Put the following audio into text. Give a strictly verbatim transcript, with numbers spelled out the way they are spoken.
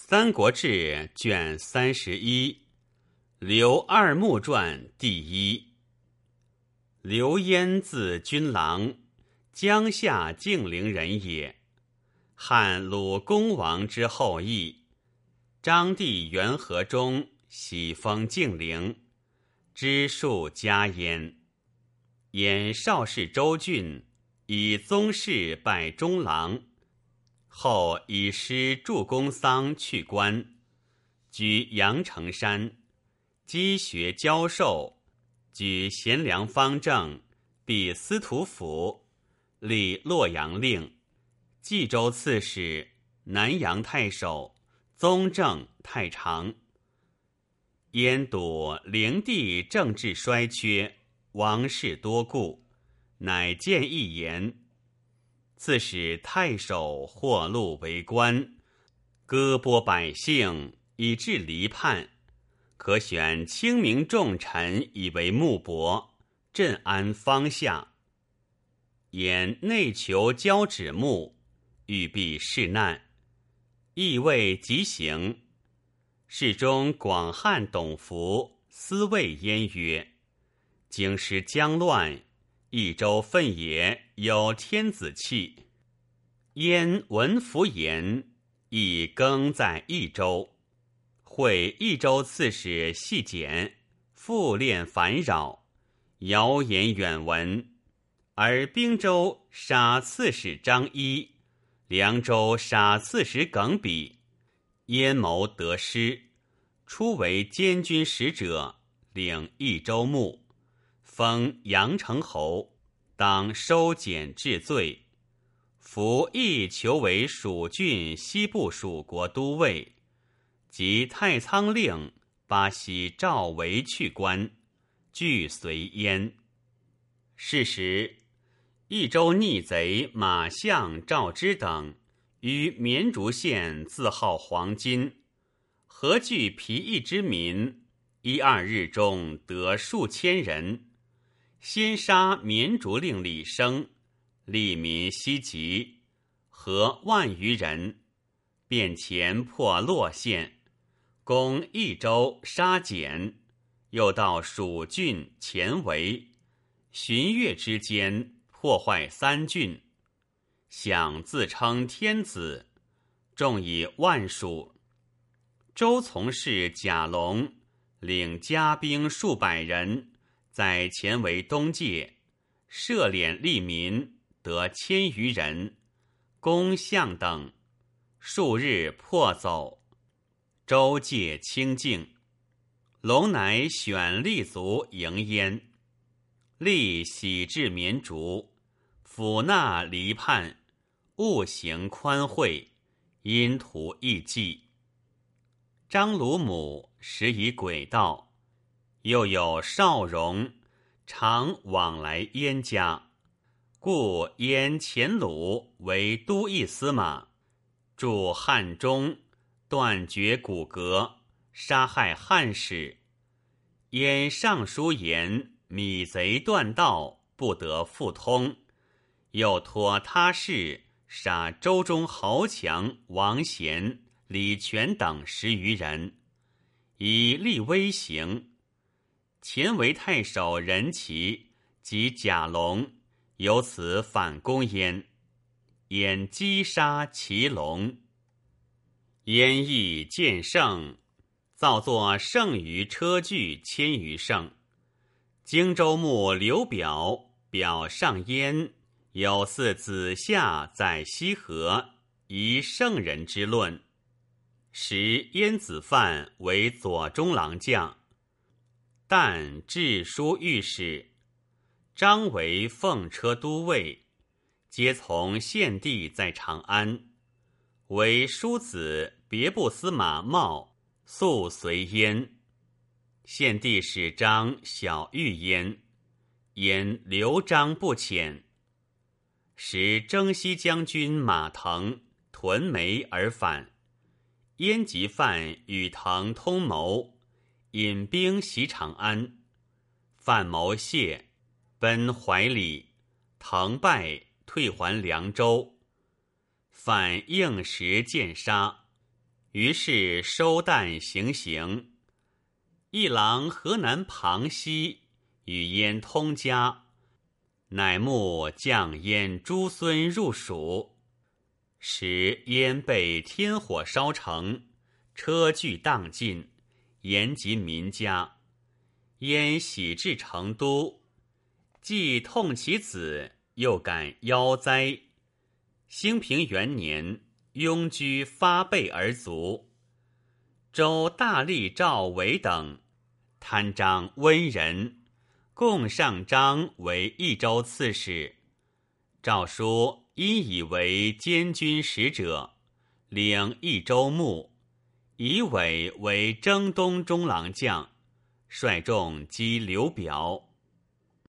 三国志》卷三十一，刘二木传第一。刘焉字君郎，江夏竟陵人也，汉鲁公王之后裔。章帝元和中喜封竟陵，知数加焉。焉少氏州郡，以宗室拜中郎，后以师助公桑去官，居阳城山，积学教授，举贤良方正，避司徒府，立洛阳令，冀州刺史，南阳太守，宗正太常。焉睹灵帝政治衰缺，王室多故，乃建议言，刺史太守获禄为官，割剥百姓，以致离叛，可选清明重臣以为幕帛，镇安方下。言内求交趾目，欲避世难，意未及行。侍中广汉董福私谓焉曰：京师将乱，益州分也有天子气。焉闻福言，亦更在益州，会益州刺史细简，复练烦扰，谣言远闻。而兵州杀刺史张一，凉州杀刺史耿比，焉谋得失，初为监军使者，领益州牧，封阳城侯，当收减治罪。服亦求为蜀郡西部蜀国都尉，及太仓令巴西赵维去官，俱随焉。是时益州逆贼马相赵之等于绵竹县自号黄金，何惧疲役之民，一二日中得数千人，先杀绵竹令李生，利民西急，合万余人，便前破洛县，攻益州杀简，又到蜀郡前围，旬月之间破坏三郡，想自称天子，众以万数。周从事贾龙领家兵数百人，在前围东界，设敛利民，得千余人，攻相等，数日破走。周界清静，龙乃选立卒迎焉。立喜至绵竹，抚纳离叛，务行宽惠，因图义计。张鲁母时以诡道，又有少荣，常往来燕家，故燕前鲁为都邑司马，驻汉中，断绝骨骼，杀害汉使。燕上书言米贼断道，不得复通，又托他事杀州中豪强王贤、李全等十余人，以立威行。前为太守任齐及贾龙由此反攻焉，焉击杀齐龙。焉亦见胜，造作剩余车具千余乘。荆州牧刘表表上焉，有似子夏在西河，疑圣人之论。时燕子范为左中郎将，但致书御史，张为奉车都尉，皆从献帝在长安。为叔子别部司马茂素随焉。献帝使张小遇焉，焉留张不遣。时征西将军马腾屯梅而返，燕及范与腾通谋，引兵袭长安。范谋谢，奔怀里，腾败，退还凉州。范应时见杀， 于是收旦行刑。一郎河南庞熙与燕通家，乃募将燕诸孙入蜀。时燕被天火烧城，车具荡尽，延及民家。燕喜至成都，既痛其子，又感夭灾。兴平元年，庸居发贝而卒。周大吏赵伟等贪章温人，共上章为益州刺史。诏书因以为监军使者，领益州牧，以伟为征东中郎将，率众击刘表。